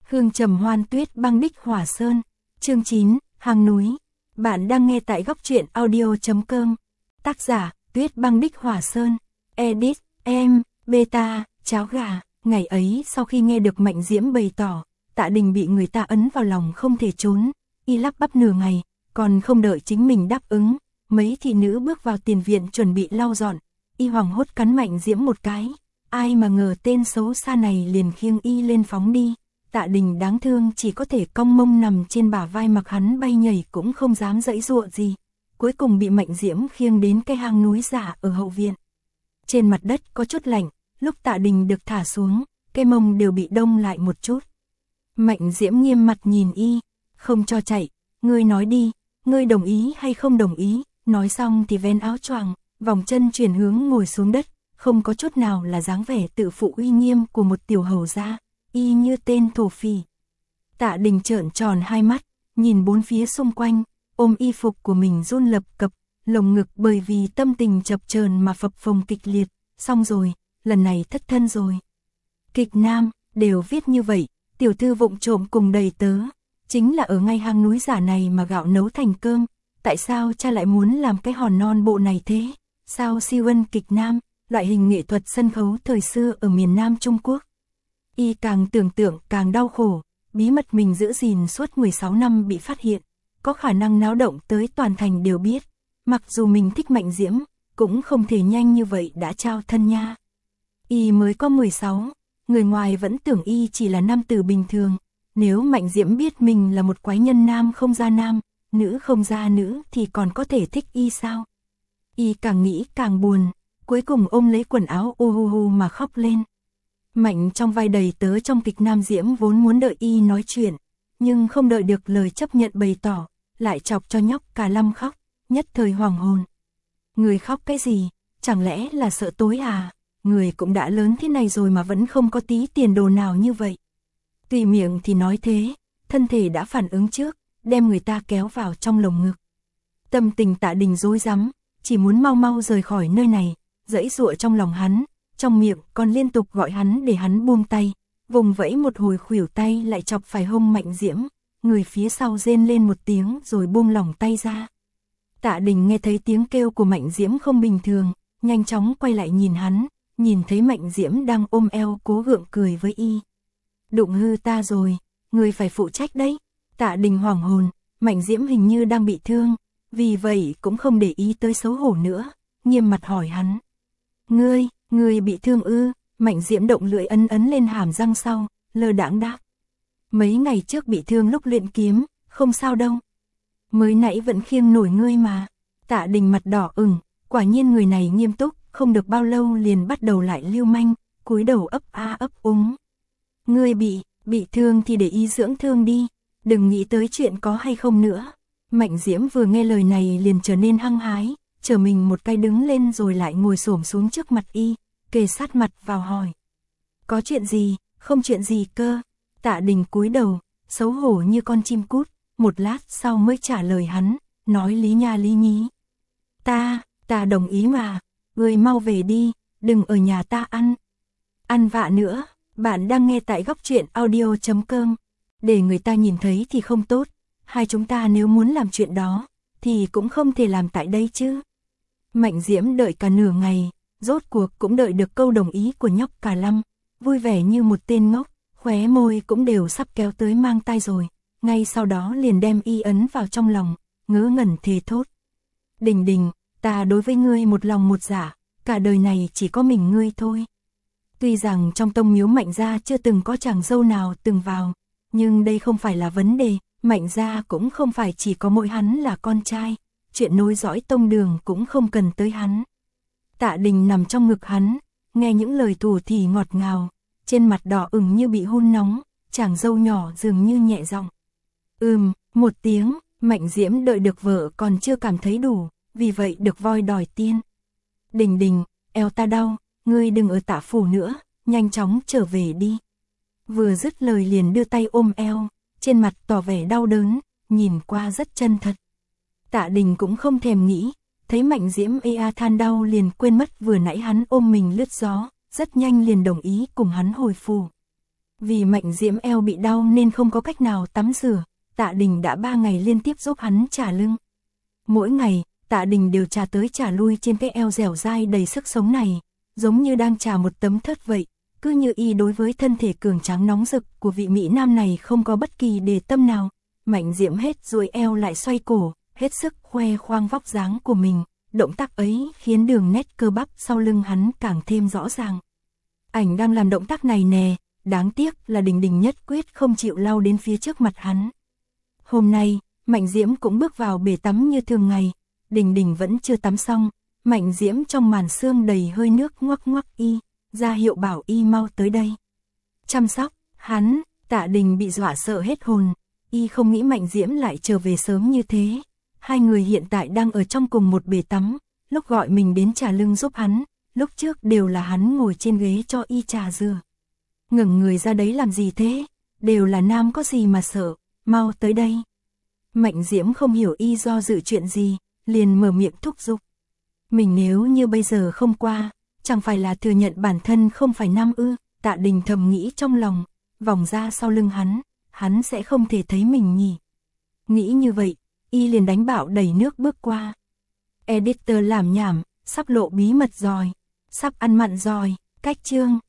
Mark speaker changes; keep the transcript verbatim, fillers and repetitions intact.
Speaker 1: Hương trầm hoan tuyết băng đích hỏa sơn. Chương chín, hang núi. Bạn đang nghe tại góc truyện audio chấm com. Tác giả, tuyết băng đích hỏa sơn. Edit, em, beta, cháo gà. Ngày ấy sau khi nghe được Mạnh Diễm bày tỏ, Tạ Đình bị người ta ấn vào lòng không thể trốn. Y lắp bắp nửa ngày, còn không đợi chính mình đáp ứng. Mấy thị nữ bước vào tiền viện chuẩn bị lau dọn. Y hoảng hốt cắn Mạnh Diễm một cái. Ai mà ngờ tên xấu xa này liền khiêng Y lên phóng đi. Tạ Đình đáng thương chỉ có thể cong mông nằm trên bả vai mặc hắn bay nhảy cũng không dám giãy giụa gì. Cuối cùng bị Mạnh Diễm khiêng đến cái hang núi giả ở hậu viện. Trên mặt đất có chút lạnh, lúc Tạ Đình được thả xuống, cái mông đều bị đông lại một chút. Mạnh Diễm nghiêm mặt nhìn Y, không cho chạy, ngươi nói đi, ngươi đồng ý hay không đồng ý, nói xong thì ven áo choàng, vòng chân chuyển hướng ngồi xuống đất, không có chút nào là dáng vẻ tự phụ uy nghiêm của một tiểu hầu gia. Y như tên thổ phỉ. Tạ Đình trợn tròn hai mắt, nhìn bốn phía xung quanh, ôm y phục của mình run lập cập, lồng ngực bởi vì tâm tình chập chờn mà phập phồng kịch liệt, xong rồi, lần này thất thân rồi. Kịch nam, đều viết như vậy, tiểu thư vụng trộm cùng đầy tớ, chính là ở ngay hang núi giả này mà gạo nấu thành cơm, tại sao cha lại muốn làm cái hòn non bộ này thế? Sao siêu ân kịch nam, loại hình nghệ thuật sân khấu thời xưa ở miền Nam Trung Quốc? Y càng tưởng tượng càng đau khổ, bí mật mình giữ gìn suốt mười sáu năm bị phát hiện, có khả năng náo động tới toàn thành đều biết, mặc dù mình thích Mạnh Diễm, cũng không thể nhanh như vậy đã trao thân nha. Y mới có mười sáu, người ngoài vẫn tưởng Y chỉ là nam tử bình thường, nếu Mạnh Diễm biết mình là một quái nhân nam không ra nam, nữ không ra nữ thì còn có thể thích Y sao? Y càng nghĩ càng buồn, cuối cùng ôm lấy quần áo u hu hu mà khóc lên. Mạnh trong vai đầy tớ trong kịch nam Diễm vốn muốn đợi Y nói chuyện, nhưng không đợi được lời chấp nhận bày tỏ, lại chọc cho nhóc Cả Lâm khóc, nhất thời hoàng hồn. Người khóc cái gì, chẳng lẽ là sợ tối à, người cũng đã lớn thế này rồi mà vẫn không có tí tiền đồ nào như vậy. Tùy miệng thì nói thế, thân thể đã phản ứng trước, đem người ta kéo vào trong lồng ngực. Tâm tình Tạ Đình rối rắm, chỉ muốn mau mau rời khỏi nơi này, giãy giụa trong lòng hắn. Trong miệng còn liên tục gọi hắn để hắn buông tay, vùng vẫy một hồi khuỷu tay lại chọc phải hông Mạnh Diễm, người phía sau rên lên một tiếng rồi buông lỏng tay ra. Tạ Đình nghe thấy tiếng kêu của Mạnh Diễm không bình thường, nhanh chóng quay lại nhìn hắn, nhìn thấy Mạnh Diễm đang ôm eo cố gượng cười với Y. Đụng hư ta rồi, người phải phụ trách đấy. Tạ Đình hoảng hồn, Mạnh Diễm hình như đang bị thương, vì vậy cũng không để ý tới xấu hổ nữa, nghiêm mặt hỏi hắn. Ngươi, Ngươi bị thương ư? Mạnh Diễm động lưỡi ấn ấn lên hàm răng sau, lơ đãng đáp. Mấy ngày trước bị thương lúc luyện kiếm, không sao đâu. Mới nãy vẫn khiêng nổi ngươi mà. Tạ Đình mặt đỏ ửng, quả nhiên người này nghiêm túc, không được bao lâu liền bắt đầu lại lưu manh, cúi đầu ấp a ấp úng. Ngươi bị, bị thương thì để Y dưỡng thương đi, đừng nghĩ tới chuyện có hay không nữa. Mạnh Diễm vừa nghe lời này liền trở nên hăng hái, trở mình một cái đứng lên rồi lại ngồi xổm xuống trước mặt Y, kề sát mặt vào hỏi. Có chuyện gì, không chuyện gì cơ. Tạ Đình cúi đầu, xấu hổ như con chim cút, một lát sau mới trả lời hắn, nói lý nha lý nhí. Ta, ta đồng ý mà, ngươi mau về đi, đừng ở nhà ta ăn. Ăn vạ nữa, bạn đang nghe tại góc truyện audio chấm com. Để người ta nhìn thấy thì không tốt, hai chúng ta nếu muốn làm chuyện đó, thì cũng không thể làm tại đây chứ. Mạnh Diễm đợi cả nửa ngày, rốt cuộc cũng đợi được câu đồng ý của nhóc Cả Lâm, vui vẻ như một tên ngốc, khóe môi cũng đều sắp kéo tới mang tai rồi, ngay sau đó liền đem Y ấn vào trong lòng, ngớ ngẩn thề thốt. Đình Đình, ta đối với ngươi một lòng một dạ, cả đời này chỉ có mình ngươi thôi. Tuy rằng trong tông miếu Mạnh gia chưa từng có chàng dâu nào từng vào, nhưng đây không phải là vấn đề, Mạnh gia cũng không phải chỉ có mỗi hắn là con trai, chuyện nối dõi tông đường cũng không cần tới hắn. Tạ Đình nằm trong ngực hắn, nghe những lời thủ thỉ ngọt ngào, trên mặt đỏ ửng như bị hun nóng, chàng dâu nhỏ dường như nhẹ giọng. Ừm, một tiếng, Mạnh Diễm đợi được vợ còn chưa cảm thấy đủ, vì vậy được voi đòi tiên. Đình Đình, eo ta đau, ngươi đừng ở Tạ phủ nữa, nhanh chóng trở về đi. Vừa dứt lời liền đưa tay ôm eo, trên mặt tỏ vẻ đau đớn, nhìn qua rất chân thật. Tạ Đình cũng không thèm nghĩ, thấy Mạnh Diễm ê a than đau liền quên mất vừa nãy hắn ôm mình lướt gió, rất nhanh liền đồng ý cùng hắn hồi phủ. Vì Mạnh Diễm eo bị đau nên không có cách nào tắm rửa, Tạ Đình đã ba ngày liên tiếp giúp hắn chà lưng. Mỗi ngày, Tạ Đình đều chà tới chà lui trên cái eo dẻo dai đầy sức sống này, giống như đang chà một tấm thớt vậy, cứ như y đối với thân thể cường tráng nóng rực của vị mỹ nam này không có bất kỳ đề tâm nào. Mạnh Diễm hết duỗi eo lại xoay cổ, hết sức khoe khoang vóc dáng của mình, động tác ấy khiến đường nét cơ bắp sau lưng hắn càng thêm rõ ràng. Ảnh đang làm động tác này nè, đáng tiếc là Đình Đình nhất quyết không chịu lau đến phía trước mặt hắn. Hôm nay, Mạnh Diễm cũng bước vào bể tắm như thường ngày, Đình Đình vẫn chưa tắm xong, Mạnh Diễm trong màn sương đầy hơi nước ngoắc ngoắc y, ra hiệu bảo y mau tới đây. Chăm sóc, hắn, Tạ Đình bị dọa sợ hết hồn, y không nghĩ Mạnh Diễm lại trở về sớm như thế. Hai người hiện tại đang ở trong cùng một bể tắm, lúc gọi mình đến trà lưng giúp hắn, lúc trước đều là hắn ngồi trên ghế cho y trà rửa. Ngẩng người ra đấy làm gì thế, đều là nam có gì mà sợ, mau tới đây. Mạnh Diễm không hiểu y do dự chuyện gì, liền mở miệng thúc giục. Mình nếu như bây giờ không qua, chẳng phải là thừa nhận bản thân không phải nam ư? Tạ Đình thầm nghĩ trong lòng, vòng ra sau lưng hắn, hắn sẽ không thể thấy mình nhỉ. Nghĩ như vậy, y liền đánh bạo đẩy nước bước qua. Editor làm nhảm, sắp lộ bí mật rồi, sắp ăn mặn rồi, cách chương.